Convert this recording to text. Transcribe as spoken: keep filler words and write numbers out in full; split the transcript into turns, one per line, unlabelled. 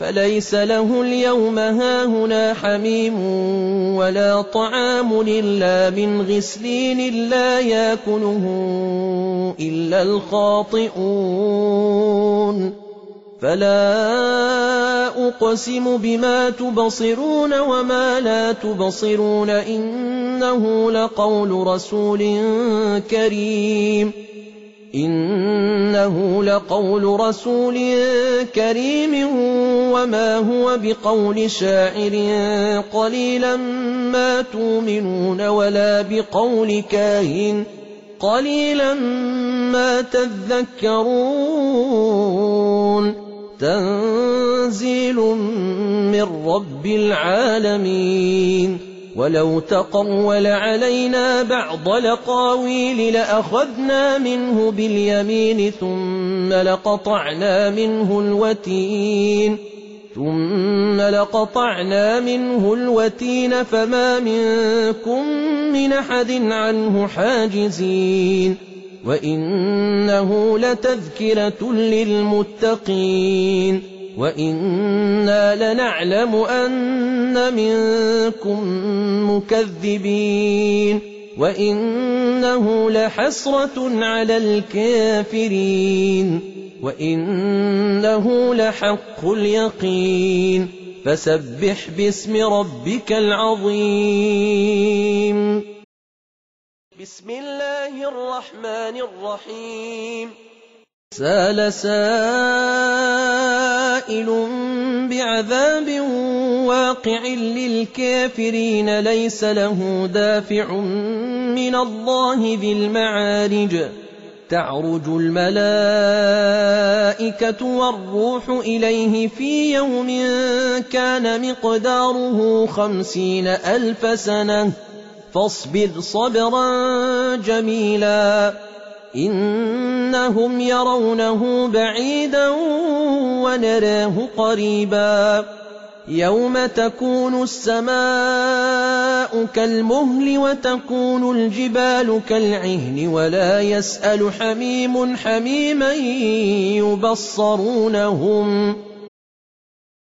فليس له اليوم هاهنا حميم ولا طعام إلا من غسلين لا يأكله إلا الخاطئون فلا أقسم بما تبصرون وما لا تبصرون إنه لقول رسول كريم إنه لقول رسول كريم وما هو بقول شاعر قليلا ما تؤمنون ولا بقول كاهن قليلا ما تذكرون تنزيل من رب العالمين ولو تقول علينا بعض الأقاويل لأخذنا منه باليمين ثم لقطعنا منه الوتين ثم لقطعنا منه الوتين فما منكم من أحد عنه حاجزين وإنه لتذكرة للمتقين وإنا لنعلم أن منكم مكذبين وإنه لحسرة على الكافرين وإنه لحق اليقين فسبح باسم ربك العظيم. بسم الله الرحمن الرحيم. سأل سائل بعذاب واقع للكافرين ليس له دافع من الله ذي المعارج تعرج الملائكة والروح إليه في يوم كان مقداره خمسين ألف سنة فاصبر صبرا جميلا إنهم يرونه بعيدا ونراه قريبا يوم تكون السماء كالمهل وتكون الجبال كالعهن ولا يسأل حميم حميما يبصرونهم